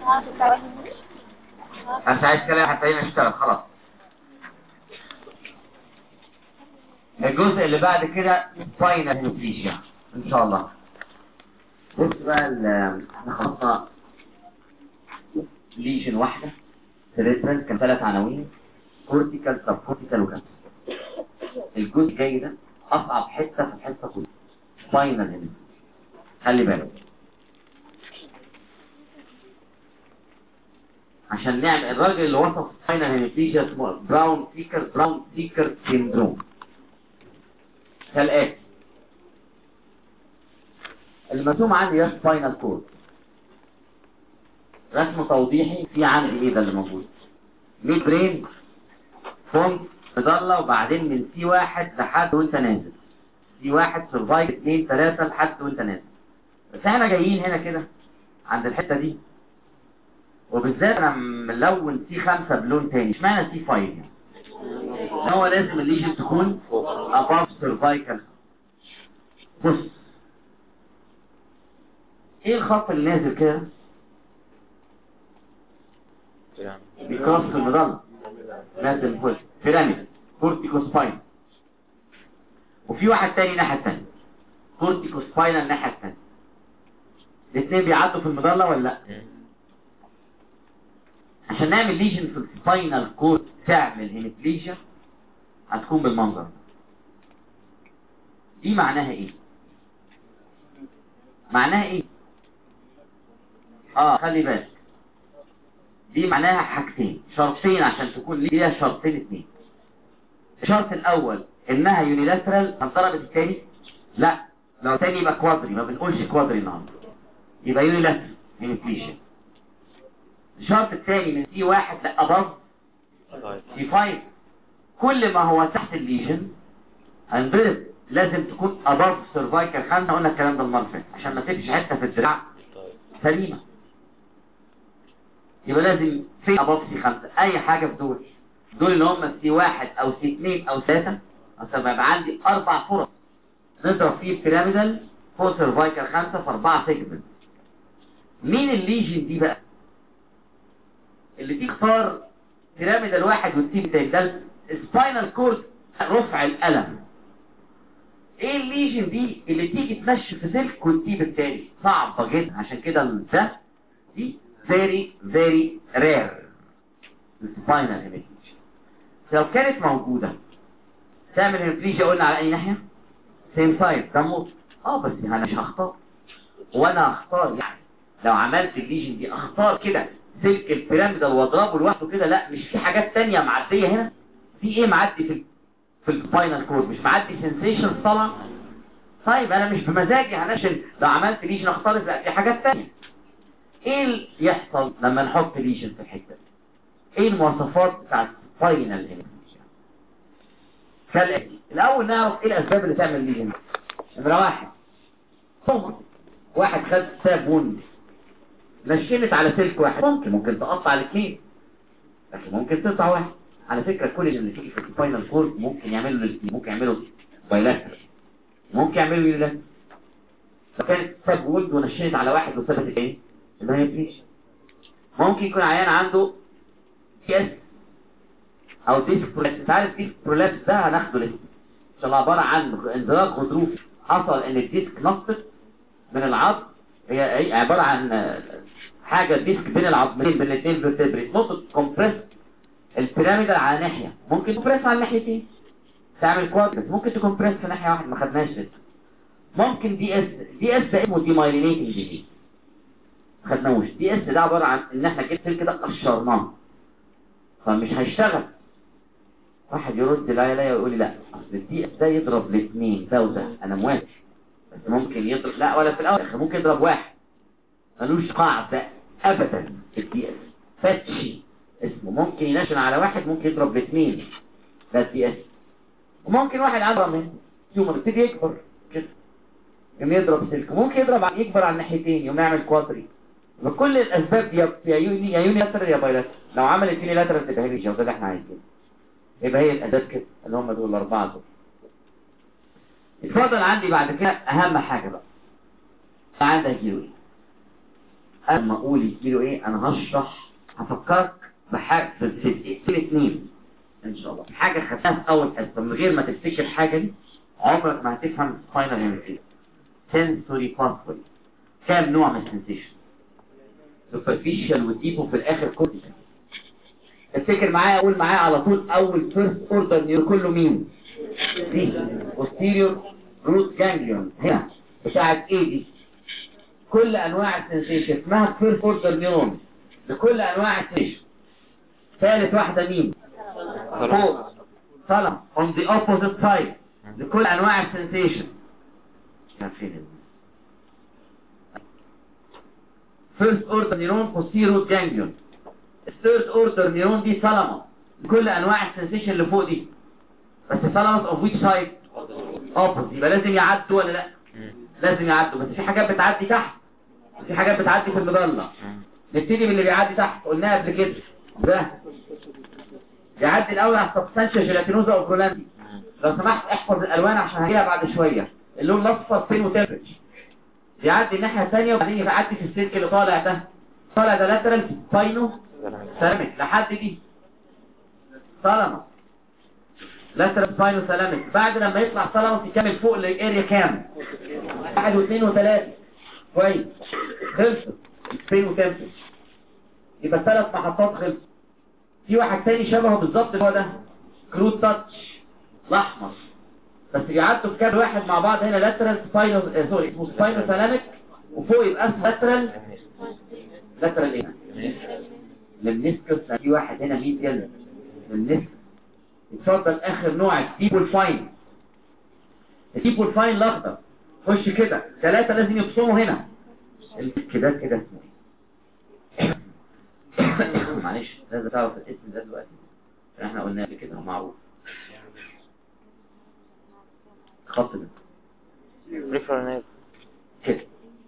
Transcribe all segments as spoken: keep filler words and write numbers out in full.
انت عايز كلام هتلاقينا نشتغل خلاص. الجزء اللي بعد كده فاينل هيموبليجيا ان شاء الله. بص بقى احنا خلصنا ليجن واحده سيريبرال كان ثلاث عناوين، كورتيكال سب كورتيكال وكان. الجزء الجاي ده اصعب حته في الحصه كلها، فاينل هيموبليجيا. خلي بالك عشان نعمل الراجل اللي وصف فاينل هيموبليجيا اسمه براون سيكر براون سيكر سيندروم. كالآتي: المرسوم عندي ده سباينال كورد، رسم توضيحي في عندي ايه ده اللي موجود؟ ميد برين فونت مظله، وبعدين من سي واحد لحد وانت نازل، سي واحد سرفايف اتنين تلاتة لحد وانت نازل. بس احنا جايين هنا كده عند الحته دي، وبالذات انا ملون سي خمسة بلون تاني. اشمعنى سي خمسة يعني؟ هو لازم الليجن تكون above cervical. بص ايه الخط اللي نازل كده؟ بيكراس في المظله، نازل فوق بيراميد كورتيكو سباين، وفي واحد تاني الناحيه التانيه كورتيكو سباينال الناحيه التانيه. الاثنين بيعدوا في المظله ولا لا؟ عشان نعمل ليجن في السباينال كورد تعمل هيموبليجيا هتكون بالمنظر ده. دي معناها ايه؟ معناها ايه؟ اه خلي بالك، دي معناها حاجتين، شرطين عشان تكون ليها شرطين اتنين. الشرط الاول انها يونيلاترال هنضرب الثاني؟ لا، لو تاني يبقى كوادري، ما بنقولش كوادري النهارده، يبقى يونيلاترال هيموبليجيا. الشرط الثاني من سي واحد لأباف سي خمسة، كل ما هو تحت الليجن هنضرب، لازم تكون أباف سيرفايكال خمسة. قلنا الكلام ده المرة اللي فاتت عشان ما تبقاش حته في الدراع سليمه، يبقى لازم في أباف سي خمسة. اي حاجه في دول دول اللي هم سي واحد او سي اتنين او ثلاثة، عشان يبقى عندي اربع فرص نضرب فيه البيراميدال فوق سيرفايكال خمسة في اربعه سيجمنت. مين الليجن دي بقى اللي تختار بيراميدال واحد والتيم التاني؟ ده السباينال كورد رفع الألم. ايه الليجن دي اللي تيجي تمشي في سلك والتيب التاني؟ صعبة جدا، عشان كده ده دي very very rare السباينال هيموبليجيا. لو كانت موجودة تعمل هيموبليجيا قلنا على اي ناحية؟ سيم سايد تموت. اه بس انا مش هختار، وانا هختار يعني لو عملت الليجن دي اختار كده سلك البيراميدال واضربه لوحده كده؟ لا، مش في حاجات تانية معدية هنا؟ في ايه معدي في في السباينال كورد؟ مش معدي سنسيشن طبعا. طيب انا مش بمزاجي علشان لو عملت ليجن اختار، لا في حاجات تانية. ايه اللي يحصل لما نحط ليجن في الحته دي؟ ايه المواصفات بتاعت السباينال هيموبليجيا؟ كالاتي: الاول نعرف ايه الاسباب اللي تعمل ليجن. نمره واحد طبعا واحد خد ساب وند نشنت على سلك واحد، ممكن ممكن تقطع الاثنين، لكن ممكن تقطع واحد. على فكره كل اللي تيجي في السباينال كورد ممكن يعملوا الاثنين، ممكن يعملوا بايلاترال، ممكن يعملوا يونيلاترال. لو كانت ساب وند ونشنت على واحد وثبتت ايه؟ ما هيفيش. ممكن يكون عيان عنده تي اس او ديسك برولابس. انت عارف ديسك برولابس ده هناخده لسه ان شاء الله، عباره عن انزلاق غضروفي حصل ان الديسك نقصت من العظم. هي عباره عن حاجه ديسك بين العظمين بين الاثنين فيرتبري، نقطه كومبريس البيراميدال على ناحيه، ممكن تكمبريس على الناحيتين تعمل كوادرس، ممكن تكمبريس في ناحيه واحده ما خدناش لسه. ممكن دي اس دي اس ده اسمه ديمايلينيتنج ديزيز ما خدناهوش. دي اس ده عباره عن ان احنا جبت كده قشرناه فمش هيشتغل. واحد يرد لا لا يقول لي لا اصل الدي اس ده يضرب الاثنين ده وده، انا موافق، بس ممكن يضرب لا ولا في الاول ممكن يضرب واحد، ملوش قاعده ابدا. الدي اس فتشي اسمه، ممكن ينشن على واحد ممكن يضرب الاثنين، ده الدي اس. وممكن واحد عنده من تيومر يبتدي يكبر كده يوم يضرب سلك، ممكن يضرب يكبر على الناحيتين يوم يعمل كوادري. وكل الاسباب دي يا يوني يا يوني لاترال يا بايلاترال. لو عملت يوني لاترال تبقى هيموبليجيا، وده اللي احنا عايزينه. يبقى هي الاسباب كده اللي هم دول الاربعه دول. اتفضل عندي بعد كده اهم حاجه بقى عندك يوري. قبل ما اقول يجيله ايه انا هشرح هفكرك بحاجه في دقيقتين اتنين ان شاء الله حاجه خدتها في اول حصه من غير ما تفتكر الحاجه دي عمرك ما هتفهم سباينال هيماتيك. سنسوري باثوي كام نوع من السنسيشن؟ سوبرفيشال وديب وفي الاخر كورتيكال. افتكر معايا اقول معايا على طول اول فيرست اوردر نيورون كله مين؟ دي posterior root ganglion هنا بتاعت ايه دي؟ كل انواع السنسيشن اسمها فيرست اوردر نيورون لكل انواع السنسيشن. ثالث واحده مين؟ فوق طلع on the opposite side لكل انواع السنسيشن. كان فين first order neuron posterior root ganglion. third order neuron دي ثالاموس لكل انواع السنسيشن اللي فوق دي. بس ثالاموس of which side؟ opposite. يبقى لازم يعدوا ولا لا؟ لازم يعدوا. بس في حاجات بتعدي تحت في حاجات بتعدي في المظله. نبتدي من اللي بيعدي تحت قلناها قبل كده. ده يعدي الاول على السبستانشيا جيلاتينوزا او كرولاندي. لو سمحت احفظ الالوان عشان هجيبها بعد شويه. اللون الاصفر فين وتمبرج يعدي الناحيه الثانيه وبعدين يعدي في السلك اللي طالع ده. طالع ده لاترال سباينو سلامك لحد دي ثالاموس لاترال سباينو سلامك. بعد لما يطلع ثالاموس يكمل فوق الاريا كام؟ واحد واثنين وثلاثه. كويس خلصت فين وتمبرج. يبقى ثلاث محطات خلصت. في واحد تاني شبهه بالظبط هو ده كروت تاتش الاحمر بس بيعدوا في كام واحد مع بعض. هنا لاترال سباينو آه سوري اسمه سباينو سلامك وفوق يبقى اسمه لاترال لاترال ايه؟ للنسكس. في واحد هنا ميديال للنسكس. اتفضل اخر نوع الديب والفاين. الديب والفاين الاخضر خش كده ثلاثه لازم يبصموا هنا. كده كده اسمه معلش لازم تعرف الاسم ده دلوقتي احنا قلناه قبل كده معروف. خط ده بريفر نيف كده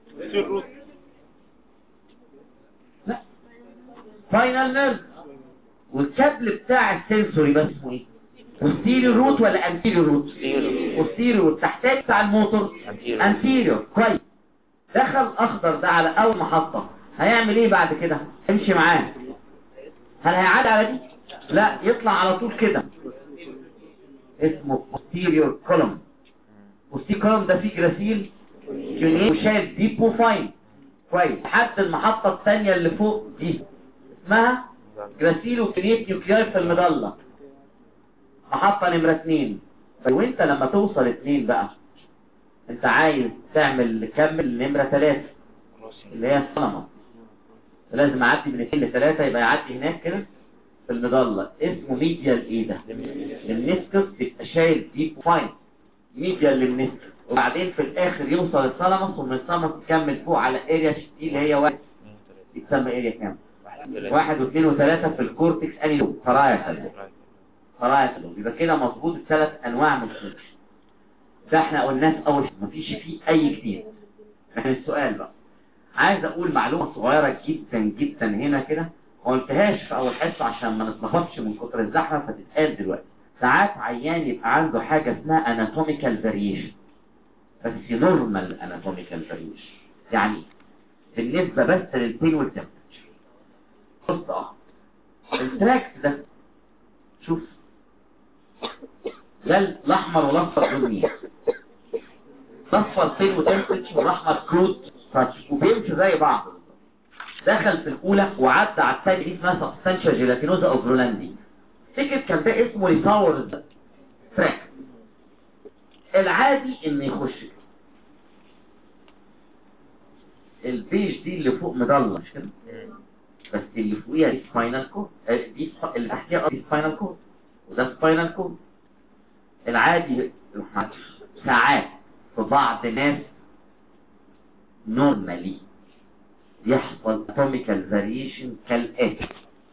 لا فاينال نيرف. والكابل بتاع السنسوري بس اسمه ايه؟ posterior روت ولا anterior روت؟ posterior روت. تحتاج بتاع الموتور anterior. كويس. دخل اخضر ده على اول محطة هيعمل ايه بعد كده؟ امشي معاه. هل هيعاد على دي؟ لا يطلع على طول كده اسمه posterior column. posterior column ده فيه جراسيل يونين وشايف ديب وفاين. كويس. حتى المحطة الثانية اللي فوق دي اسمها جراسيل وكريت نيوكليار في المظلة. محطة نمرة اتنين. وانت لما توصل اتنين بقى انت عايز تعمل كمل نمرة ثلاثة اللي هي الثالاموس. لازم اعدي من اتنين لثلاثة يبقى يعدي هناك كده في المظلة. اسمه ميديال ايه ده؟ النسكس بيبقى شايل ديب وفاين ميديال للنسكس. وبعدين في الاخر يوصل الثالاموس ومن الثالاموس يكمل فوق على اريا دي اللي هي واحد يتسمى اريا كام؟ واحد واثنين وثلاثة في الكورتكس اني لوب فرايا فرايا لوب. يبقى كده مظبوط الثلاث انواع من السنسيشن. ده احنا قلناه في اول مفيش فيه اي جديد. لكن السؤال بقى عايز اقول معلومة صغيرة جدا جدا هنا كده ما قلتهاش في اول حصة عشان ما نتلخبطش من كتر الزحمة فتتقال دلوقتي. ساعات عيان يبقى عنده حاجة اسمها anatomical variation بس normal anatomical variation. يعني بالنسبة بس للبين والتمبرتشر. بص اه التراكت ده شوف ده الاحمر والاصفر دول مين؟ الاصفر بين وتمبرتشر والاحمر كروت تاتش وبيمشوا زي بعض. دخل في الاولى وعدى على الثانيه دي اسمها سبستانشيا جيلاتينوزا او كرولاندي. فكر كان ده اسمه ريساورز تراك. العادي ان يخش البيج دي اللي فوق مضله مش كده بس اللي فوقيها دي سباينال كورد دي اللي تحتيها دي سباينال كورد وده سباينال كورد. العادي ساعات في بعض الناس نورمالي يحصل اتوميكال فاريشن كالاتي.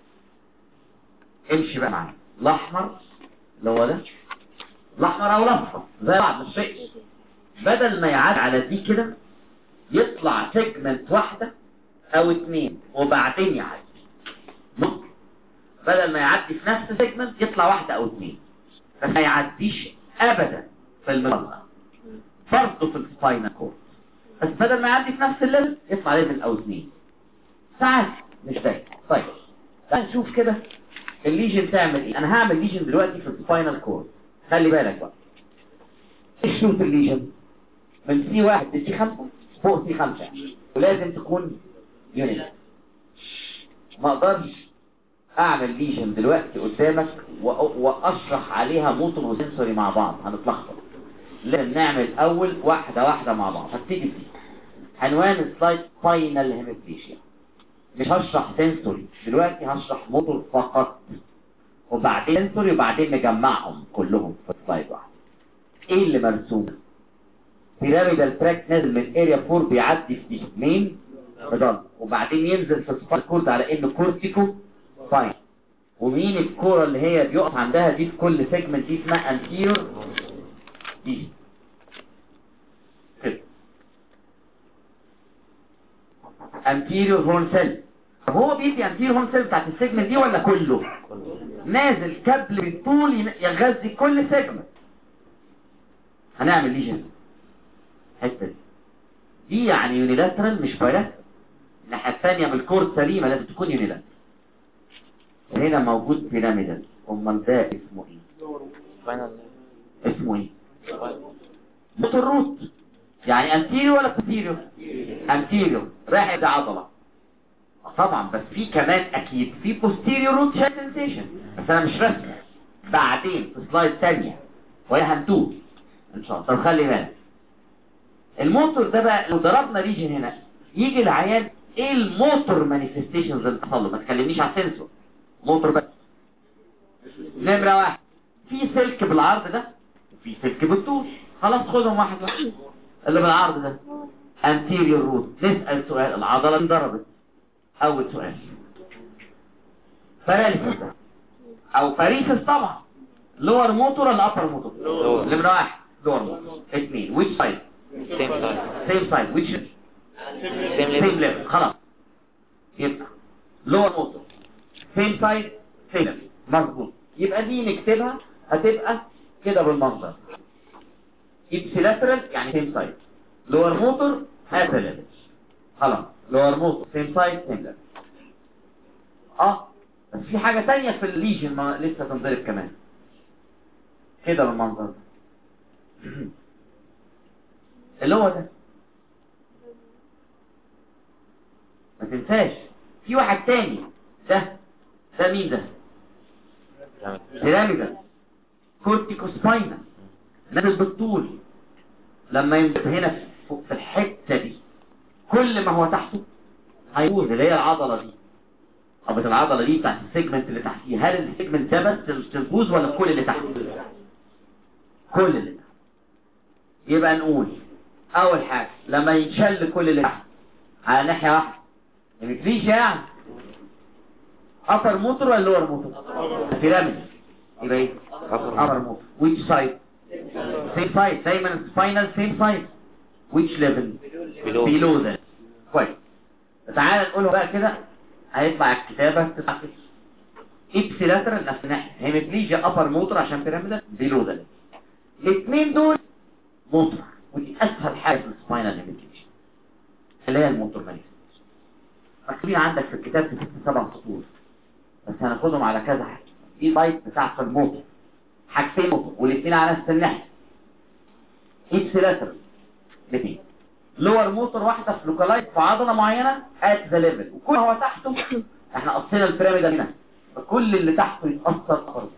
امشي بقى معايا. الاحمر اللي هو ده الاحمر او الاصفر زي بعض مش شيء. بدل ما يعدي على دي كده يطلع سيجمنت واحده او اتنين وبعدين يعدي. ممكن بدل ما يعدي في نفس سيجمنت يطلع واحده او اتنين بس ما يعديش ابدا في المظله. برضه في السباينال كورد بس بدل ما يعدي في نفس الليفل يطلع ليفل او اتنين. ساعات مش دايما. طيب تعال نشوف كده الليجن تعمل ايه. انا هعمل ليجن دلوقتي في السباينال كورد. خلي بالك بقى ايش شوط الليجن من سي واحد لسي خمسة فوق سي خمسة يعني. ولازم تكون يونت. ما اقدرش اعمل ليجن دلوقتي قدامك واشرح عليها موتور وسنسوري مع بعض، هنتلخبط. لازم نعمل اول واحده واحده مع بعض. هبتدي فيه عنوان السلايد فاينل هيميبليجيا. مش هشرح سنسوري دلوقتي، هشرح موتور فقط، وبعدين سنسوري، وبعدين نجمعهم كلهم في سلايد واحد. ايه اللي مرسوم؟ بيراميدال تراك نازل من اريا أربعة بيعدي في مين بضل، وبعدين ينزل في السباينال كورد على انه كورتيكو فاين. ومين الكوره اللي هي بيقف عندها دي في كل سيجمنت؟ دي اسمها انتيريور دي كده انتيريور هورن سيل. طب هو بيدي انتيريور هورن سيل بتاعت السيجمنت دي ولا كله؟ نازل كابل بالطول يغذي كل سيجمنت. هنعمل ليجن الحته دي دي يعني يونيلاترال مش بايلاترال. الناحيه الثانيه من الكورد سليمه، لازم تكون يونيلاترال. هنا موجود بيراميدال. امال ده اسمه ايه؟ اسمه ايه؟ موتور روت. يعني انتيريور ولا بوستيريور؟ انتيريور. رايح ده عضله طبعا، بس في كمان اكيد في بوستيريور روت شات سنسيشن، بس انا مش رسمه. بعدين في سلايد ثانيه وهي هنتوه ان شاء الله. طب خلي بالك الموتور ده بقى لو ضربنا ريجن هنا يجي العيان ايه الموتور مانيفستيشنز اللي بتحصل له. ما تكلمنيش على السنسور، موتور بس. نمره واحد في سلك بالعرض ده وفي سلك بالطول. خلاص خدهم واحد واحد. اللي بالعرض ده anterior root. نسأل سؤال، العضلة انضربت. اول سؤال باراليسيس ده او باريسيس طبعا. لور موتور ولا ابر موتور؟ نمره واحد لور موتور. اثنين which side؟ same side same side which same level. خلاص يبقى لور موتور same side same level. مظبوط. يبقى دي نكتبها هتبقى كده بالمنظر. ابسيلاترال يعني same side. لور موتور هذا ليفل. خلاص لور موتور same side same level. اه بس في حاجة تانية في الليجن ما لسه تنضرب كمان كده بالمنظر اللي هو ده. ما تنساش في واحد تاني. ده ده مين ده؟ بيراميدال كورتيكو سباينال نازل بالطول. لما ينزل هنا في الحتة دي كل ما هو تحته هيبوظ. اللي هي العضلة دي او العضلة دي بتاعت السيجمنت اللي تحتيه. هل السيجمنت ده بس تبوظ ولا كل اللي تحته؟ كل اللي تحته. يبقى نقول اول حاجة لما يتشل كل اللي تحت على ناحية واحدة مفيش يعني upper موتور ولا lower موتور؟ بيراميد. يبقى ايه؟ upper موتور. which side؟ same side. دايما spinal same side. which level؟ below that. كويس. تعالى نقوله بقى كده هيطلع الكتابة تطلع كده. ابسيلاترال نفس الناحية هيمبليجيا upper موتور عشان بيراميدال below that. الاثنين دول موتور، ودي اسهل حاجة في السباينال هيمبليجيا اللي هي الموتور مانيفستيشن. مكتوبين عندك في الكتاب في ست سبع سطور بس هناخدهم على كذا حاجة. دي لايت بتاعت الموتور حاجتين موتور والاثنين على نفس الناحية. ابسيلاترال الاثنين. لور موتور واحدة في لوكالايز في عضلة معينة ات ذا ليفل، وكل هو تحته احنا قصينا البيراميدال هنا فكل اللي تحته يتأثر أفضل.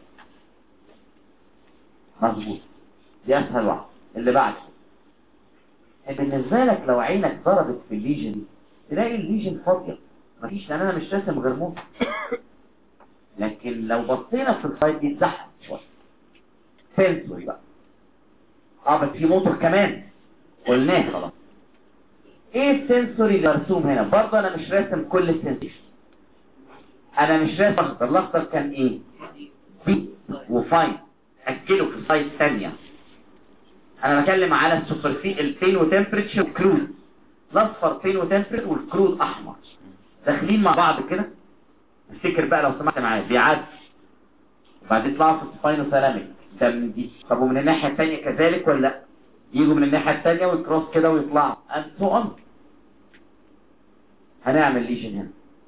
مظبوط. دي اسهل واحدة. اللي بعد بالنسبة لك لو عينك ضربت في الليجن دي تلاقي الليجن فاضية مفيش، لان انا مش راسم غير موتور. لكن لو بصينا في السايد دي اتزحم شوية سنسوري بقى. اه بس في موتور كمان قلناه خلاص. ايه السنسوري اللي مرسوم هنا؟ برضه انا مش راسم كل السنسيشن. انا مش راسم اخضر. الاخضر كان ايه؟ بي وفاين. اجله في السايد ثانية. انا بكلم على السوبرفي البين وتمبريتشر وكرود. الاصفر بين وتمبريتشر والكرود احمر داخلين مع بعض كده. افتكر بقى لو سمحت معايا بيعدي وبعدين يطلعوا في السباينو سلامك ده من دي. طب ومن الناحية الثانية كذلك ولا لا؟ يجوا من الناحية الثانية ويكروس كده ويطلعوا انتو ان. هنعمل ليجن هنا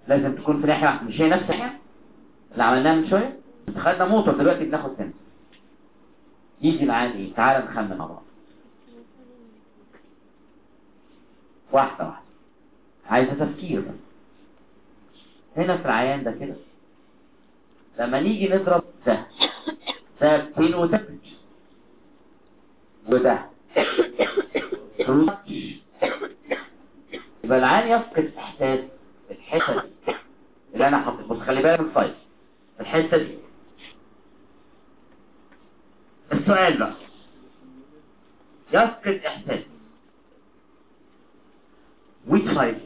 لازم تكون في ناحيه واحده، مش هي نفس الناحيه اللي عملناها من شويه؟ خدنا موتور دلوقتي بناخد سنس. يجي العيان ايه؟ تعالى نخمن مع بعض واحده واحده، عايزه تفكير بس. هنا في العيان ده كده لما نيجي نضرب ده ده بين وتكتش وده يبقى العيان يفقد احساس الحته دي اللي انا حاطط. بص خلي بالك من الفايل، الحته دي. السؤال بقى، يفقد احساس which side؟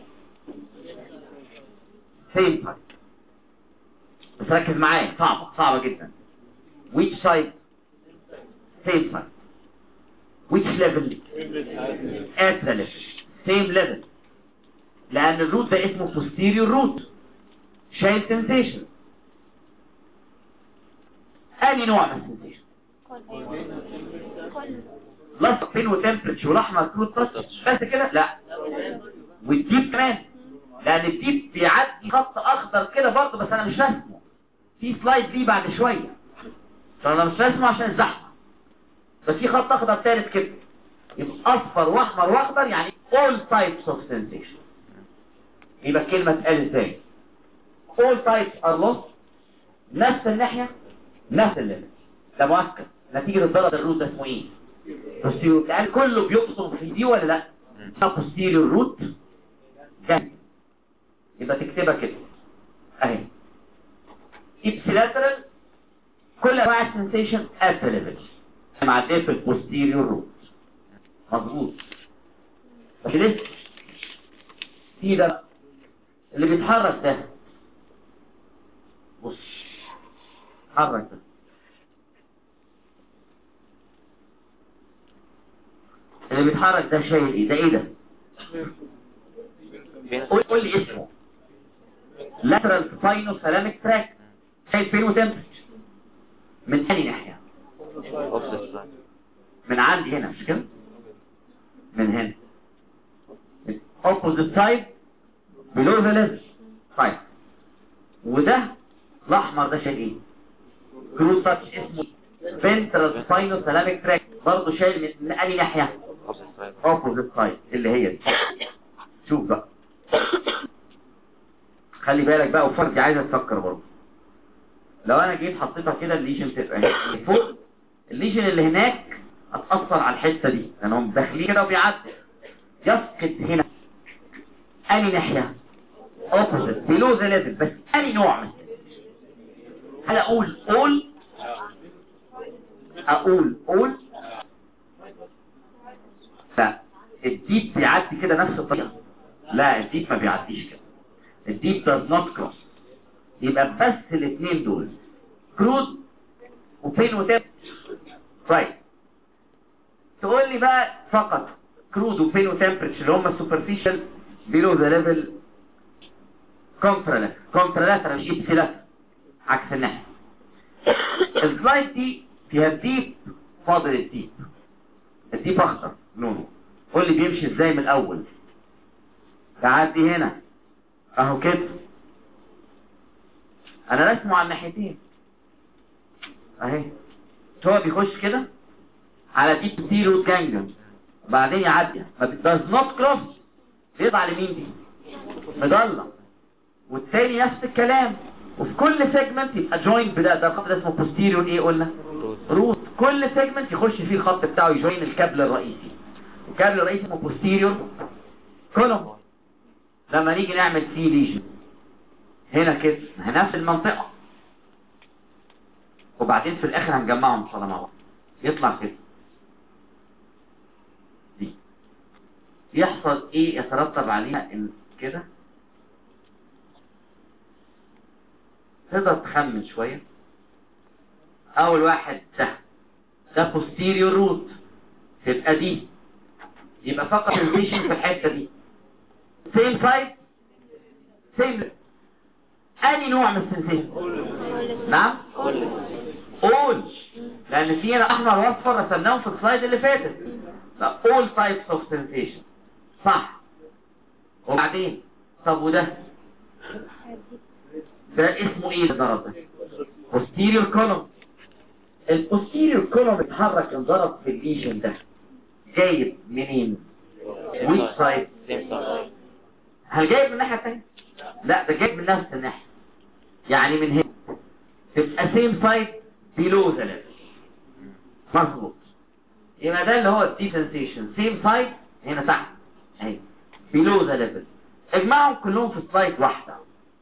same side. بس ركز معايا، صعبة صعبة جدا. which side؟ same side. which level؟ at the level same level، لأن الروت ده اسمه posterior root شايل sensation. أي نوع من السنسيشن؟ لصق بين وتمبرتش والأحمر كروت بس بس كده؟ لا، والديب كمان، لأن الديب بيعدي خط أخضر كده برضه بس أنا مش رسمه في سلايد دي بعد شوية، فأنا مش رسمه عشان الزحمة، بس في خط أخضر ثالث كده. يبقى أصفر وأحمر وأخضر يعني all types of sensation. يبقى الكلمة تقال إزاي؟ all types are lost، نفس الناحية نفس الليفل. ده مؤكد نتيجة الضرب الروت ده اسمه ايه؟ posterior. يعني كله بيقسم في دي ولا لا؟ ده posterior root جنب. يبقى تكتبها كده اهي ipsilateral كل انواع السنسيشن at the level معديه في البوستيريور روت. مظبوط. بس لسه في ده اللي بيتحرك ده، بص حرك ده، اللي بيتحرك ده شايل ايه؟ ده ايه ده؟ قول قول لي اسمه. lateral spinothalamic tract شايل فين وتمبرتش من اي ناحيه؟ من عندي هنا مش كده؟ من هنا opposite side below the level. طيب وده الاحمر ده شايل ايه؟ كروس تاتش اسمه ventral spinothalamic tract برضه شايل من اي ناحيه؟ opposite side اللي هي دي. شوف بقى خلي بالك بقى، وفرجي عايزه تفكر برضه. لو انا جيت حطيتها كده الليجن تبقى هنا فوق، الليجن اللي هناك هتأثر على الحته دي لانهم داخلين كده وبيعدي. يفقد هنا اني ناحيه؟ opposite below the level. بس اني نوع من هل اقول all اقول all لا، الديب بيعدي كده نفس الطريقه. لا الديب ما بيعديش كده، الديب does not cross. يبقى بس الاثنين دول كرود وفين وتب. طيب تقول لي بقى فقط كرود وفين وتمبرتش اللي هم السوبرفيشال below the level contralateral contralateral مش ipsilateral عكس الناحيه. السلايد دي فيها الديب، فاضل الديب. الديب اخضر لونه. قول لي بيمشي ازاي من الاول؟ تعدي هنا اهو كده، انا رسمه على الناحيتين اهي. هو بيخش كده على ديب تيروت جانجن بعدين يعدي ما does not cross، بيطلع لمين دي؟ مضلة. والتاني نفس الكلام، وفي كل سيجمنت يبقى جوين بدا. ده الخط ده اسمه posterior ايه قلنا؟ روت. كل سيجمنت يخش فيه الخط بتاعه يجوين الكابل الرئيسي. الكابل الرئيسي اسمه posterior كولوم. لما نيجي نعمل فيه ليجن هنا كده نفس المنطقة، وبعدين في الاخر هنجمعهم ان شاء الله مع بعض يطلع كده. دي يحصل ايه يترتب عليها ان كده؟ تقدر تخمن شوية. اول واحد ده ده posterior root، تبقى دي يبقى فقط sensation في الحتة دي same side same. اني نوع من السنسيشن؟ نعم all، لان في هنا احمر واصفر رسمناهم في السلايد اللي فاتت. all types of sensation صح. وبعدين طب وده ده اسمه ايه الضرب ده؟ posterior column. البوستيريور كولوم اتحرك انضرب في الليجن ده جايب منين؟ which side؟ هل جايب من الناحية التانية؟ لا، ده جايب من نفس الناحية، يعني من هنا تبقى same side below the level. مظبوط. يبقى ده اللي هو الدي sensation same side هنا تحت اهي below the level. اجمعهم كلهم في سلايد واحدة.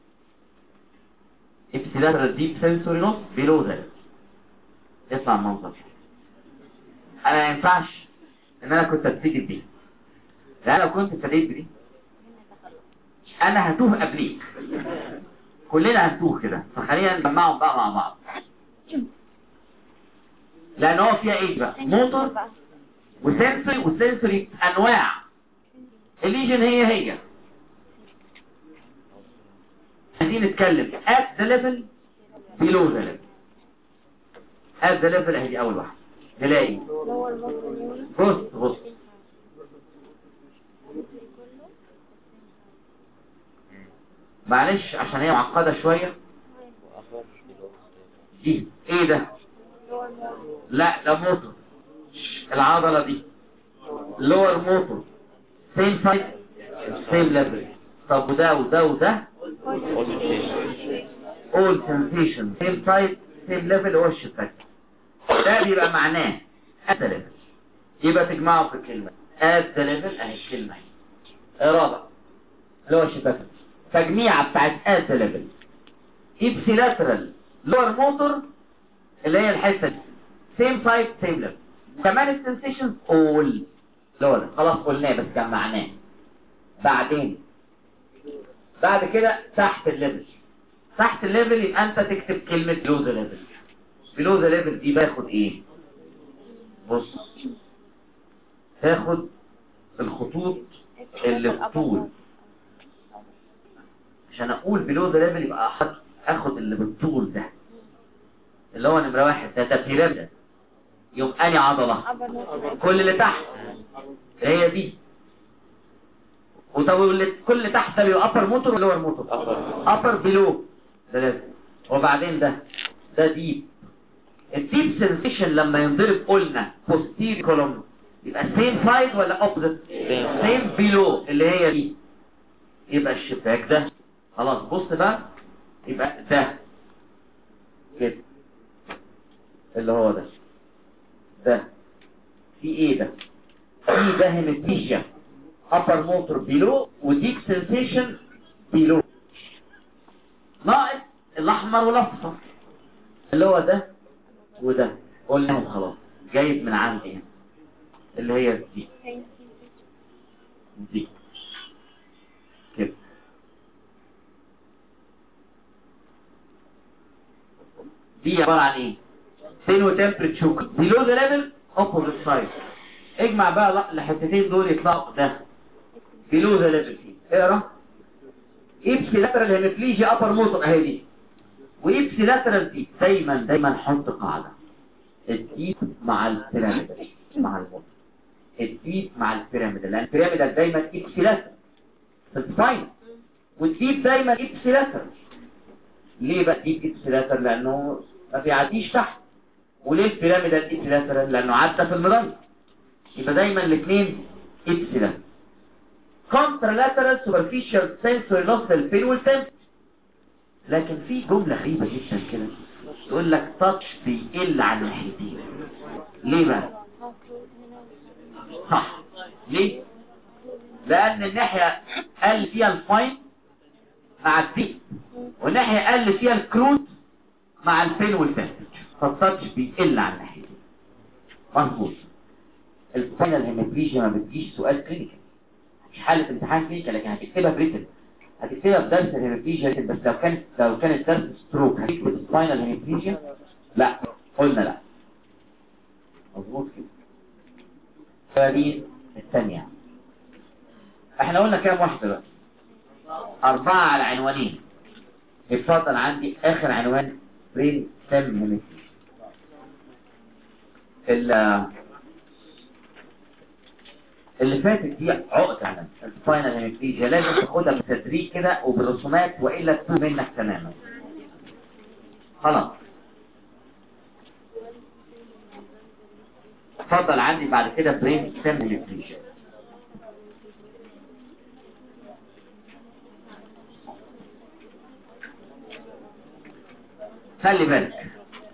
ابتداء deep sensory loss below the level. يطلع المنظر. انا ما ينفعش ان انا كنت ابتدي بدي، لا لو كنت ابتديت بدي انا هتوه قبليك، كلنا هنتوه كده، فخلينا نجمعهم بقى مع بعض. لان هو فيها ايه بقى؟ موتور وسنسوري، والسنسوري انواع. الليجن هي هي عايزين نتكلم at the level below the level. at the level اهي دي اول واحده نلاقي. بص بص معلش عشان هي معقده شويه. دي ايه ده؟ لا ده موتور، العضله دي lower موتور same side same level. طب وده وده وده all sensation same side same level. هو الشباك ده بيبقى معناه at the level. يبقى تجمعه في الكلمة at the level اهي الكلمة اهي رابع اللي هو الشباك. تجميعة بتاعت at the level ipsilateral lower motor اللي هي الحتة دي same side same level. كمان السنسيشنز all lower. خلاص قلناه بس جمعناه. بعدين بعد كده تحت الليفل. تحت الليفل يبقى انت تكتب كلمة below the level. below the level دي باخد ايه؟ بص تاخد الخطوط اللي بالطول. عشان اقول below the level يبقى احط اخد اللي بالطول ده اللي هو نمرة واحد. ده ده بيراميد. يوم اني عضلة كل اللي تحت هي دي. وطب اللي كل اللي تحت ده بيبقى upper motor ولا lower motor؟ upper below ده لازم. وبعدين ده ده ديب. الديب سنسيشن لما ينضرب قلنا posterior column يبقى same side ولا opposite؟ same below اللي هي دي. يبقى الشباك ده خلاص. بص بقى يبقى ده كده اللي هو ده ده في ايه ده؟ في ده هيمتيشيا upper motor below وديب sensation below. ناقص الاحمر والاصفر اللي هو ده وده. قلناهم خلاص. جايب من عندي اللي هي دي دي كده. دي عبارة عن ايه؟ سين وتمبريتشر below the level opposite side. اجمع بقى الحتتين دول يطلعوا ده below the level. اقرا ipsilateral hemiplegia upper motor اهي دي. وipsilateral دي دايما دايما حط قاعدة الديب مع البيراميدال مع الموتور. الديب مع البيراميدال لان البيراميدال دايما ipsilateral في الساين والديب دايما ipsilateral. ليه بقى ديب ipsilateral؟ لانه ما بيعديش تحت. وليه البيراميدال ipsilateral؟ لانه عدى في المضل. يبقى دايما الاثنين ipsilateral. contralateral superficial sensory loss للفين والتم. لكن في جملة غريبة جدا كده تقول لك تاتش بيقل عن الناحيتين. ليه بقى؟ صح. ليه؟ لأن الناحية قل فيها الفاين مع الديب والناحية قل فيها الكروت مع الفين والتم، فالتاتش بيقل عن الناحيتين. مظبوط. الفاينل هيميبليجيا ما بتجيش سؤال كلينيكال، مش حالة امتحان كلينيكال، لكن هتكتبها بريتن، هتكتبها في درس الهيميبليجيا. بس لو كانت لو كانت درس ستروك هتكتب الفاينل هيميبليجيا؟ لا، قلنا لا. مظبوط كده. فدي الثانية. احنا قلنا كام واحدة بقى؟ أربعة على عنوانين. اتفضل عندي آخر عنوان برين ستيم هيميبليجيا. ال اللي فاتت دي عقدة السباينال هيميبليجيا، لازم تاخدها بالتدريج كده وبالرسومات والا تتوه منك تماما. خلاص اتفضل. عندي بعد كده برين ستيم هيميبليجيا. خلي بالك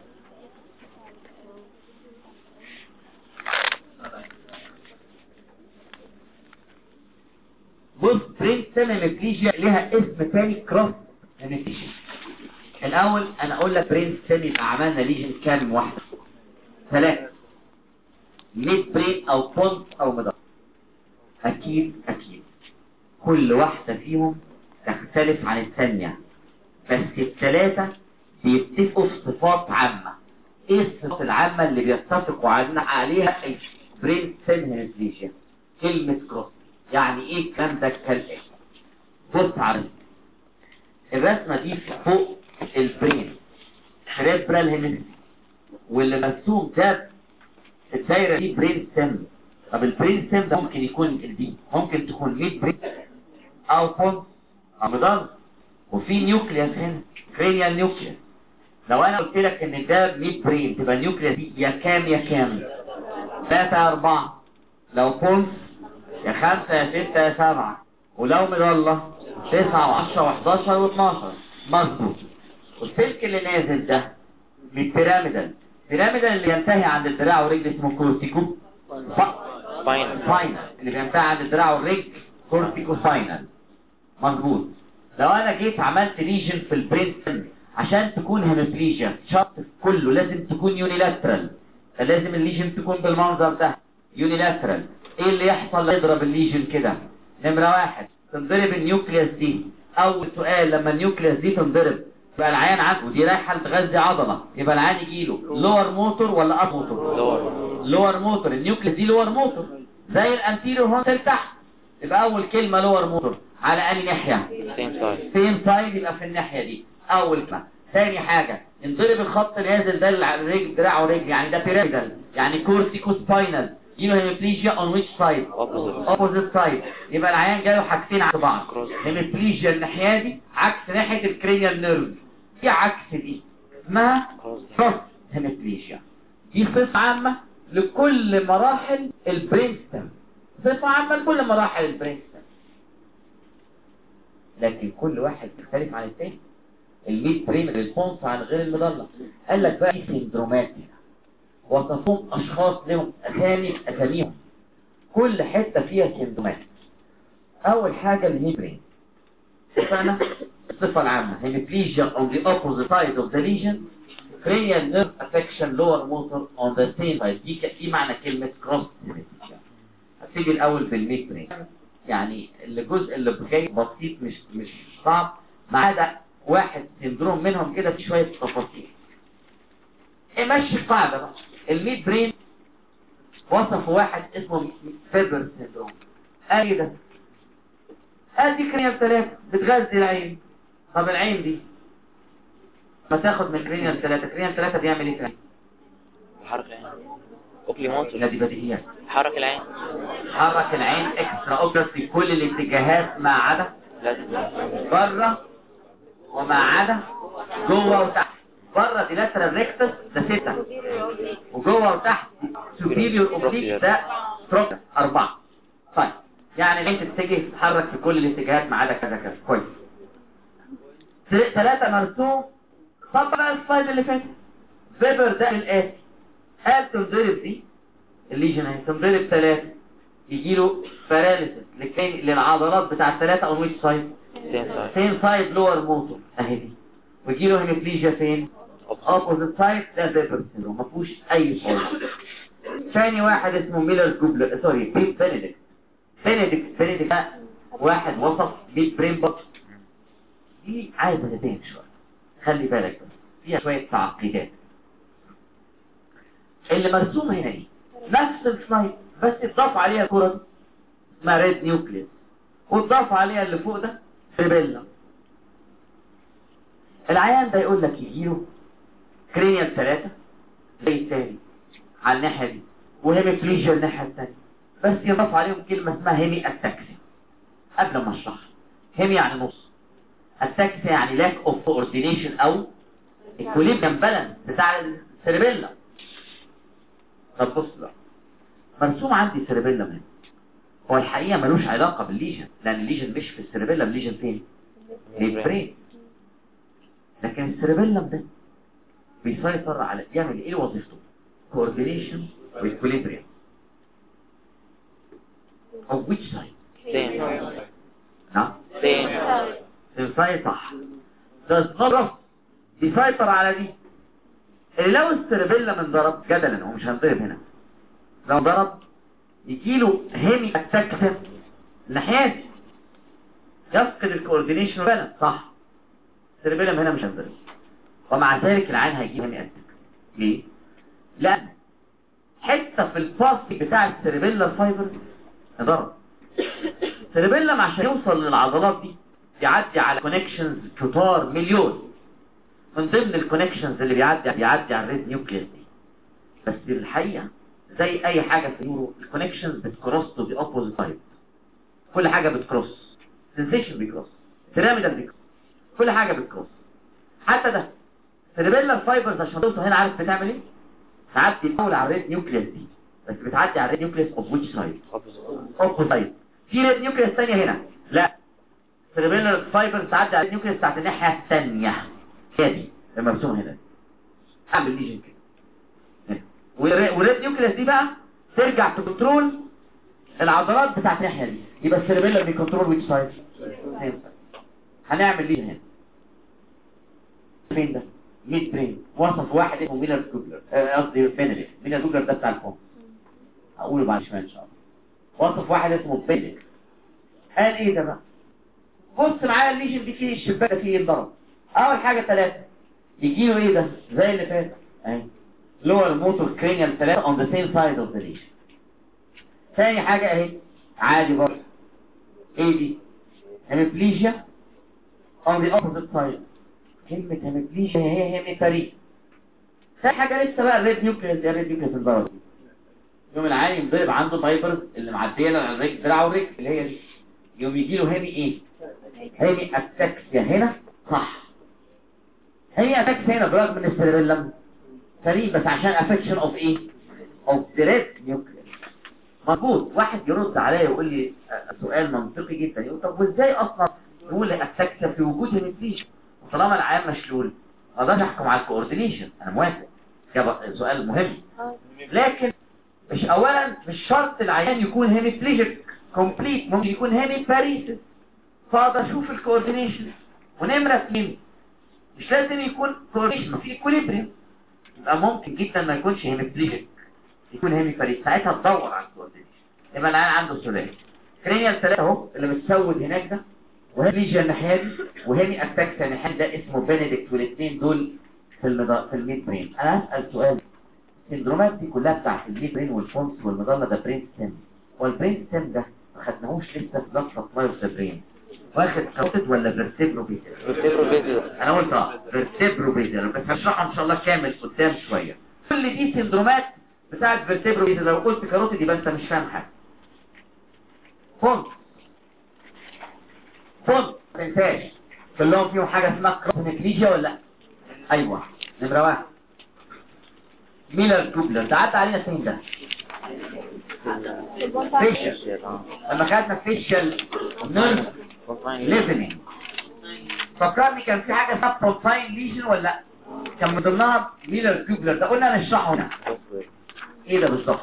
بص، برين ستيم هيميبليجيا لها اسم تاني، كروس هيميبليجيا. الاول انا اقول لك برين ستيم يبقى عملنا ليجن كام واحده؟ ثلاثه، ميد برين او بونت او مدار. اكيد اكيد كل واحده فيهم تختلف عن الثانيه، بس الثلاثه بيتفقوا في صفات عامه. ايه الصفات العامه اللي بيتفقوا عليها البرين ستيم هيميبليجيا؟ كلمه كروس. يعني ايه الكلام ده؟ كالاتي. بص على الرسمه دي فوق البرين سيريبرال هيميبليجيا، واللي مرسوم ده الدايره دي برين ستيم. طب البرين ستيم ده ممكن يكون دي، ممكن تكون ميد برين او بونت او مدار، وفي نيوكليوس هنا كرينيال نيوكليوس. لو انا قلت لك ان ده ميد برين تبقى النيوكليوس دي يا كام يا كام؟ ثلاثة يا أربعة. لو بونت يا خمسة يا ستة يا سبعة. ولو مضلة تسعة وعشرة وحداشر واثناشر. مظبوط. والسلك اللي نازل ده من بيراميدال. بيراميدال اللي ينتهي عند الدراع والرجل اسمه كورتيكو فاينل. فاينل اللي بينتهي عند الدراع والرجل كورتيكو فاينل. مظبوط. لو انا جيت عملت ليجن في البرين عشان تكون هيميبليجيا شرط كله لازم تكون يونيلاترال، فلازم الليجن تكون بالمنظر ده يونيلاترال. ايه اللي يحصل يضرب الليجن كده؟ نمرة واحد، تنضرب النيوكليوس دي. اول سؤال، لما النيوكليوس دي تنضرب يبقى العيان عنده ودي رايحه تغذي عضله، يبقى العيان يجيله لور موتور ولا اب موتور؟ لور. لور موتور. النيوكليوس دي لور موتور زي الانتيريور هون تحت، يبقى اول كلمه لور موتور. على انهي ناحيه؟ سيم سايد. سيم سايد، يبقى في الناحيه دي اول كلمه. ثاني حاجه، انضرب الخط نازل ده على الرجل دراع ورجل، يعني ده بيراميدال يعني كورتيكو سباينال. يو هيميبليجيا اون ويتش سايد؟ اوبوزيت. اوبوزيت سايد. يبقى العيان جاله حاجتين عكس بعض. هيميبليجيا الناحيه دي عكس ناحيه الكرينيال نيرف، دي عكس دي، اسمها كروس هيميبليجيا. دي صفه عامه لكل مراحل البرين ستيم، صفه عامه لكل مراحل البرين ستيم، لكن كل واحد يختلف عن الثاني. الميد برين ريسبونس عن غير المضلة. قال لك بقى في سندرومات وصفهم اشخاص لهم اسامي اساميهم، كل حته فيها سندرومات. اول حاجه الميد برين، اتفقنا الصفه العامه هيميبليجيا on the opposite side of the lesion, cranial nerve affection lower motor on the same side. دي دي معنى كلمه كروس هيميبليجيا. هتيجي الاول بالميد برين، يعني الجزء اللي جاي بسيط مش مش صعب، ما عدا واحد سندروم منهم كده في شويه تفاصيل. امشي القاعده بقى. الميد برين وصف واحد اسمه فيبر سندروم. ادي ده، ادي كرينيال ثلاثة بتغذي العين. طب العين دي ما تاخد من كرينيال ثلاثة، كرينيال ثلاثة بيعمل ايه تاني؟ حرك العين. اوبليموتور. لا دي بديهيات. حرك العين. حرك العين اكسترا اوبرا في كل الاتجاهات ما عدا بره وما عدا جوه وتحت. بره دي لاترال ريكتس ده ستة، وجوه وتحت سوبيريور اوبليك ده تروكا أربعة. طيب يعني العين تتجه تتحرك في كل الاتجاهات ما عدا كذا كذا. كويس. ثلاثة مرسوم. طب بقى السلايد اللي فات فيبر ده الآتي، قال تنضرب دي الليجن اهي، تنضرب ثلاثة يجيله باراليسيس للعضلات بتاع الثلاثة اون ويتش سايد؟ سين سايد لور موتور اهي دي. ويجيله هيميبليجيا فين؟ اوبوزيت سايد. ده فيبر سيندروم ما فيهوش اي فايده. ثاني واحد اسمه ميلر جوبلر سوري بيت بنديكت. بنديكت بنديكت ده واحد وصف بيت برين بوكس. دي عايزه تبين شويه، خلي بالك بس فيها شويه تعقيدات. اللي مرسوم هنا دي نفس السلايد بس اتضاف عليها كرة اسمها ريد نيوكليس، واتضاف عليها اللي فوق ده سيربيلا. العيان ده يقول لك يجيله كرينيال ثلاثة زي التاني على الناحية دي، وهيميبليجيا الناحية التانية، بس يضاف عليهم كلمة اسمها هيمي اتاكسيا قبل ما اشرحها. هيمي يعني نص، اتاكسيا يعني لاك اوف كوردينيشن او ايكوليبريم بالانس بتاع السيربيلا. طب بص بقى، مرسوم عندي سيربيلا هنا، هو الحقيقة ملوش علاقة بالليجن، لان الليجن مش في السيربيلا، الليجن فين؟ في البرين. لكن السيربيلا ده بيسيطر على، يعمل ايه وظيفته؟ كوردينيشن وايكوليبريم of which side؟ سين نعم سين سين صح. does not بيسيطر على دي. اللي لو السيربيلا من ضرب جدلا، هو مش هنضرب هنا، لو ضرب يجيله هيمي اتاكسن الناحية دي، يفقد الكوردينيشن بالانس صح. السيربيلا هنا مش هنضرب، ومع ذلك العين هيجيب هيمي اتاكسن. ليه؟ لأن حتة في الفاصل بتاع السيربيلا فايبر ضرب. السيربيلا عشان يوصل للعضلات دي يعدي على كونكشنز كتار مليون. من ضمن الكونكشنز اللي بيعدي بيعدي على الريد نيوكليس دي. بس الحقيقة زي اي حاجة في النيورو، الكونكشنز بتكروس تو ذا اوبوزيت سايد. كل حاجة بتكروس، سنسيشن بيكروس، بيراميدال بيكروس، كل حاجة بتكروس. حتى ده السيربيلا فايبرز عشان توصل هنا عارف بتعمل ايه؟ تعدي الاول على الريد نيوكليس دي، بس بتعدي على الريد نيوكليس اوف ويتش سايد؟ اوبوزيت سايد. في ريد نيوكليس ثانيه هنا، لا، السيربيلا فايبرز تعدي على الريد نيوكليس بتاعت الناحيه الثانيه هذه المرسومه هنا. اعمل ليجن كده، والريد نيوكليس دي بقى ترجع تكنترول العضلات بتاعت الناحيه دي. يبقى السيربيلا بيكنترول ويتش سايد؟ هنعمل ليجن هنا فين ده؟ ميد برين. وصف واحد اسمه ميلر دوجلر، قصدي بينيديكت. ميلر دوجلر ده بتاع الفون، هقوله بعد شويه ان شاء الله. وصف واحد اسمه بينيديكت. قال ايه ده بقى؟ بص معايا الليجن دي فيه الشباك ده فيه الضرب. اول حاجه ثلاثه يجي له ايه ده؟ زي اللي فات اهي، لور موتور كرينيال ثلاثه on the same side of the lesion. ثاني حاجه اهي عادي برضه، ايه دي؟ هيميبليجيا on the opposite side. كلمة هيميبليجيا هي هيميباري. ثاني حاجة لسه بقى الريد نيوكليس، يا ريد نيوكليس الضرب. يوم العالي ينضرب عنده فايبرز اللي معدية على الرجل، دراعه والرجل اللي هي دي، يوم يجي له هيمي ايه؟ هيمي اتاكسيا هنا صح. هيمي اتاكسيا هنا برغم من السيربيلم سليم، بس عشان افكشن اوف ايه؟ اوف ذا ريد نيوكليس. مظبوط. واحد يرد عليا ويقول لي سؤال منطقي جدا، يقول طب وازاي اصلا نقول اتاكسيا في وجود هيميبليجيا؟ طالما العيان مشلول ما اقدرش احكم على الكوردينيشن. انا موافق، ده سؤال مهم، لكن مش اولا مش شرط العيان يكون هيميبليجيك كومبليت، ممكن يكون هيميباريسيس فاقدر اشوف الكوردينيشن. ونمره اثنين مش لازم يكون كوردينيشن في اكوليبريم، يبقى ممكن جدا ما يكونش هيميبليجيك، يكون هيميباريسيس. ساعتها تدور على الكوردينيشن. يبقى العيان عنده ثلاثي كرينيال ثلاثه اهو اللي متسود هناك ده، وهيميبليجيا الناحيه دي، وهيمي اتاكسيا الناحيه ده اسمه بينيديكت، والاثنين دول في المض... في الميد برين. انا هسال سؤال، السندرومات دي كلها بتاعت الميد برين والفونس والمظله ده برين ستيم، والبرين ستيم ده ما خدناهوش لسه في لفظه مايوس برين. واخد كاوتد ولا فيرتيبرو بيتر؟ فيرتيبرو بيتر. انا قلت اه فيرتيبرو بيتر، بس هشرحها ان شاء الله كامل قدام شويه. كل دي سندرومات بتاعت فيرتيبرو بيتر. لو قلت كاروتيد يبقى انت مش فاهم حاجه. فونس فونس ما تنساش كلهم فيهم حاجه اسمها كروتينيكليجيا ولا لا؟ ايوه. نمره واحد ميلر دوجلر، ده عدى علينا فين ده؟ فيشل. لما خدنا فيشل نيرف ليفلينج، فكرني كان في حاجه اسمها بروتاين ليجن ولا لا؟ كان من ضمنها ميلر دوجلر، ده قلنا نشرحه هنا. ايه ده بالظبط؟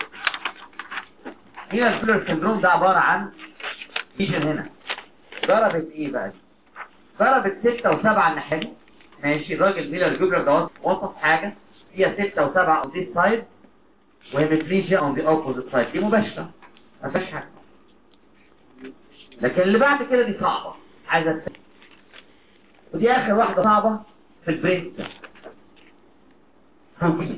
ميلر دوجلر سندروم ده عباره عن ليجن هنا ضربت ايه بقى؟ ضربت ستة وسبعة الناحية دي. ماشي. الراجل ميلر دوجلر ده وصف حاجة فيها ستة وسبعة on this side وهيميبليجيا on the opposite side. دي مباشرة ما فيهاش حاجة. لكن اللي بعد كده دي صعبة، عايزة تسأل. ودي آخر واحدة صعبة في البرين ده. فوقين.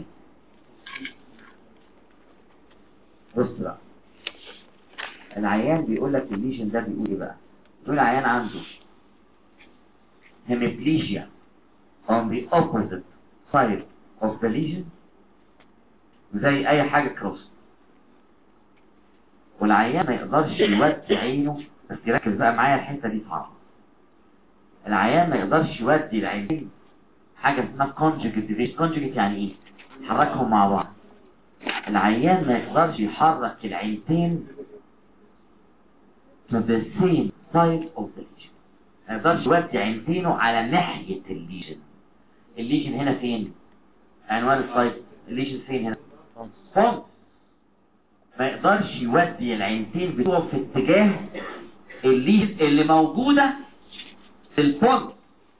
بص بقى، العيان بيقول لك الليجن ده بيقول ايه بقى؟ بيقول العيان عنده hemiplegia on the opposite side of the lesion زي اي حاجة كروس. والعيان ما يقدرش يودي عينه، بس يركز بقى معايا الحته دي صعبه. العيان ما يقدرش يودي العينين حاجه اسمها conjugate division. conjugate يعني ايه؟ يحركهم مع بعض. العيان ما يقدرش يحرك العينتين to the same side of the lesion. ما يقدرش يودي عينتينه على ناحيه الليجن. الليجن هنا فين؟ عنوان السلايد. الليجن فين هنا؟ فونت. ما يقدرش يودي العينتين بتوعه في اتجاه الليجن اللي موجوده في الفونت.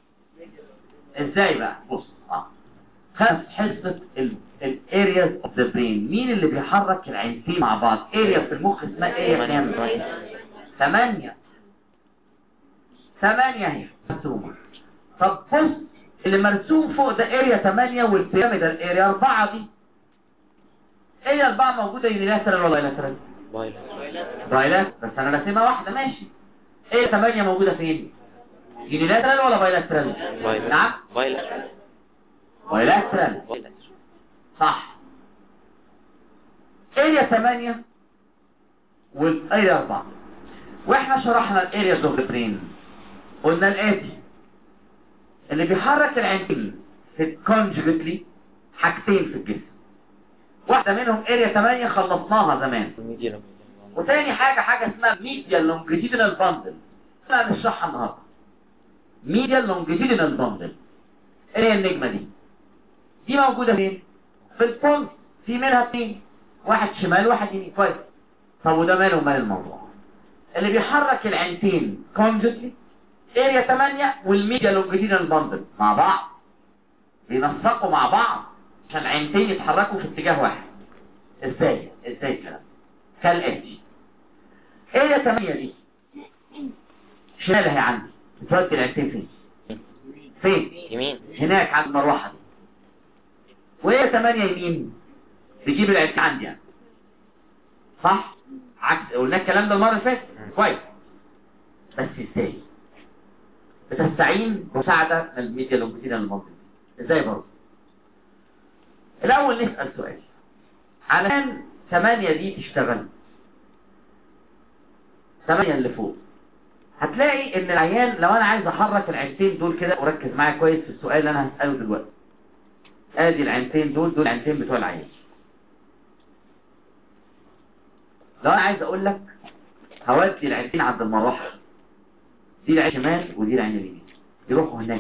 ازاي بقى؟ بص اه خمس حصه الارياز اوف ذا برين. مين اللي بيحرك العينتين مع بعض؟ اريا في المخ اسمها اريا كام؟ ثمانية. ثمانية هي مرسومة. طب بص اللي مرسوم فوق ده اريا ثمانية، والبيراميدال اريا أربعة. دي اريا أربعة موجودة يونيلاترال ولا بايلاترال؟ بايلاترال. بس انا راسمها واحدة ماشي. اريا ثمانية موجودة فين؟ يونيلاترال ولا بايلاترال؟ نعم بايلاترال. بايلاترال صح. اريا ثمانية والاريا أربعة. واحنا شرحنا الاريا اوف ذا برين قلنا الاتي: اللي بيحرك العينين في كونجكتلي حاجتين في الجسم. واحدة منهم اريا ثمانية خلصناها زمان، وتاني حاجة حاجة اسمها ميديال لونجيتيودينال باندل. انا هنشرحها النهارده. ميديال لونجيتيودينال باندل ايه هي النجمة دي؟ دي موجودة فين؟ في البونز. في منها اثنين، واحد شمال واحد يمين. كويس. طب وده ماله ومال الموضوع؟ اللي بيحرك العينتين كونجكتلي اريا ثمانية والميديا لونجيتيودينال باندل مع بعض، بينسقوا مع بعض عشان العينتين يتحركوا في اتجاه واحد. ازاي؟ ازاي الكلام؟ كالاتي: اريا ثمانية دي شمال اهي عندي، بتودي العينتين فين؟ فين؟ يمين. هناك عند المروحه دي. واريا ثمانية يمين تجيب العينتين عندي يعني. صح؟ عكس قلنا الكلام ده المره اللي فاتت. كويس. بس ازاي؟ بتستعين بمساعدة من الميديا لونجيتيودينال باندل. ازاي برضه؟ الاول نسأل سؤال: علشان ثمانية دي تشتغل، ثمانية اللي فوق، هتلاقي ان العيان لو انا عايز احرك العينتين دول كده، وركز معايا كويس في السؤال اللي انا هسأله دلوقتي. ادي العينتين دول، دول العينتين بتوع العيان. لو انا عايز اقول لك هودي العينتين عند المروحه، دي العين الشمال ودي العين اليمين، يروحوا هناك.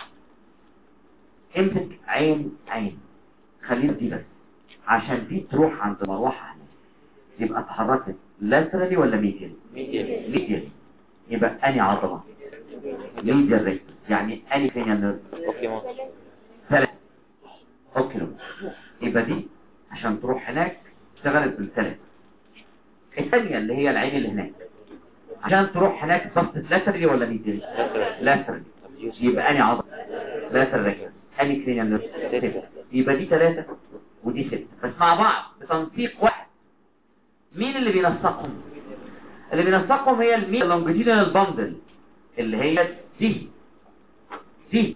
امسك عين عين، خلينا دي بس عشان دي تروح عند المروحه هناك. يبقى اتحركت لاترالي ولا ميديال؟ ميديال. ميديال. يبقى اني عضله؟ ميديال ريكتس. يعني اني فين نيرف؟ اوكليمون. ثلاثة. اوكليمون. يبقى دي عشان تروح هناك اشتغلت بالثلاثة. الثانية اللي هي العين اللي هناك عشان تروح هناك بسط لاترالي ولا ميديال؟ لاترالي. يبقى اني عضله؟ لاترال ريكتس. اني كرينيال نيرف؟ يبقى دي ثلاثة ودي ستة، بس مع بعض بتنسيق واحد. مين اللي بينسقهم؟ اللي بينسقهم هي الميديا لونجيتيودينال باندل اللي هي دي دي.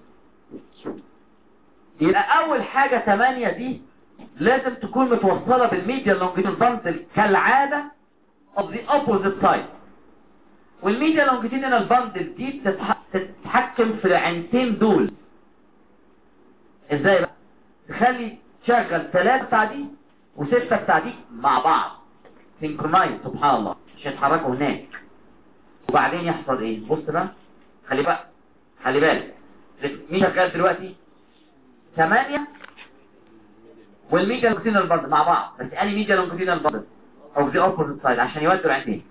يبقى اول حاجة ثمانية دي لازم تكون متوصلة بالميديا لونجيتيودينال باندل كالعادة of the opposite side. والميديا لونجيتيودينال باندل دي تتحكم في العينتين دول. ازاي بقى؟ تخلي تشغل ثلاثة بتاع دي وستة بتاع دي مع بعض سينكرونايز، سبحان الله، عشان يتحركوا هناك. وبعدين يحصل ايه؟ بص بقى، خلي بقى خلي بالك مين شغال دلوقتي؟ ثمانية والميديا لونجيتيودينال باندل مع بعض، بس اني ميديا لونجيتيودينال باندل اوف ذا اوبوزيت سايد عشان يودوا العينتين.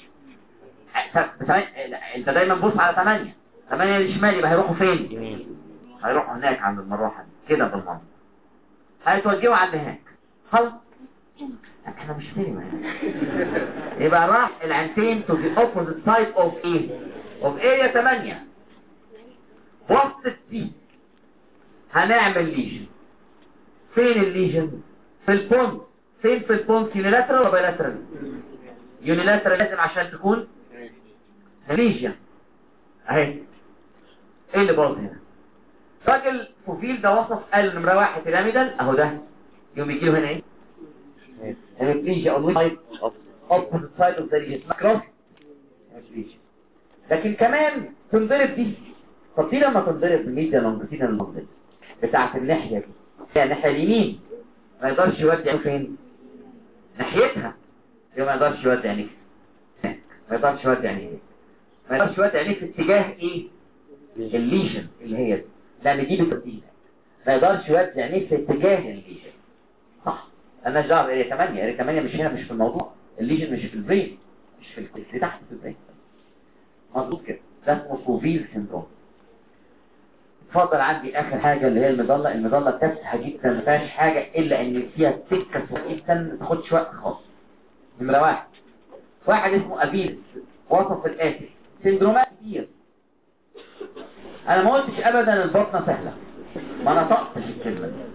انت دايما بص على ثمانية. ثمانية الشمال يبقى هيروحوا فين؟ يمين. هيروحوا هناك عند المروحة دي كده بالمنظر. هيتوجهوا عند هناك. خلاص احنا مش فاهم. يبقى راح العينتين to the opposite side of ايه؟ of area ثمانية. وسط دي هنعمل ليجن. فين الليجن؟ في البونت. فين في البونت؟ يونيلاترال ولا بايلاترال؟ يونيلاترال لازم عشان تكون ليجن. اهي ايه اللي باظ هنا؟ راجل فوفيل ده وصف قال نمرة واحد بيراميدال اهو ده، يوم يجي له هنا ايه؟ هيبليجيا اون سايد opposite side of the lesion ماكروس ليجن. لكن كمان تنضرب دي. طب دي لما تنضرب الميديا لونجيتيودينال المنطقه بتاعت الناحيه دي هي الناحيه اليمين ما يقدرش يودي عينه فين؟ ناحيتها. يبقى ما يقدرش يودي عينيه ما يقدرش يودي عينيه ما يقدرش يودي عينيه في اتجاه ايه؟ الليجن اللي هي دي، لان دي بتوديه. ما يقدرش يودي عينيه في اتجاه الليجن. صح. انا دعوه اريا ثمانية اريا ثمانية مش هنا، مش في الموضوع. الليجن مش في البرين، مش في اللي تحت في البرين. مظبوط كده. ده اسمه فوفيل سيندروم. اتفضل عندي اخر حاجه اللي هي المظله. المظله تافهه جدا ما فيهاش حاجه الا ان فيها سكه صغيره جدا ما تاخدش وقت خالص. نمره واحد واحد اسمه ابيلس وصف الاتي سندرومات كتير. انا ما قلتش ابدا البطنه سهله، ما نطقتش الكلمه دي.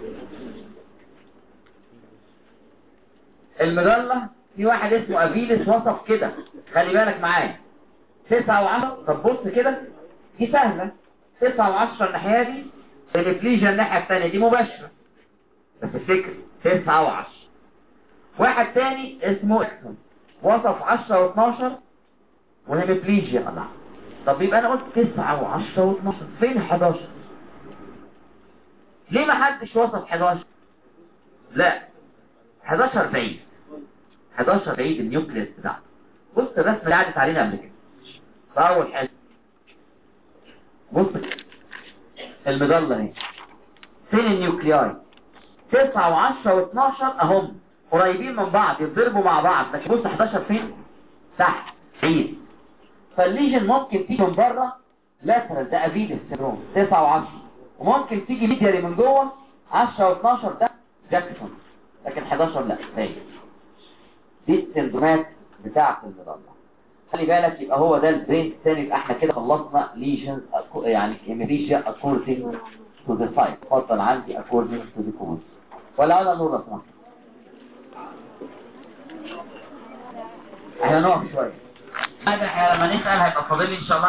المظله في واحد اسمه ابيلس وصف كده، خلي بالك معايا. تسعة وعشرة. طب بص كده دي سهله. تسعة وعشرة الناحيه دي، الافليجيا الناحيه الثانيه دي مباشره. بس الفكر تسعة وعشرة. واحد تاني اسمه اكسون وصف عشرة واثناشر وهيميبليجيا. الله. طب يبقى انا قلت تسعة وعشرة واثناشر، فين حداشر؟ ليه ما حدش وصف حداشر؟ لا، حداشر بعيد. حداشر بعيد النيوكليس بتاعته. بص الرسمه اللي عدت علينا قبل كده. فاول حاجه بص المظله اهي. فين النيوكلياي؟ تسعة وعشرة واثناشر اهم قريبين من بعض يتضربوا مع بعض، لكن بص حداشر فين؟ تحت بعيد. فالليجن ممكن تيجي من بره لاترال، ده افيدس سيندروم تسعة وعشرة، وممكن تيجي ميديالي من جوه عشرة واثناشر، ده جاكسون. لكن حداشر لا. هي دي السندرومات بتاعه المظله. خلي بالك. يبقى هو ده البرين الثاني. يبقى احنا كده خلصنا ليجنز يعني هيميبليجيا according to the site. اتفضل عندي according to the cause. ولا على نور رسمه. احنا نقف شويه. هذا لما نسال هيبقى فاضل ان شاء الله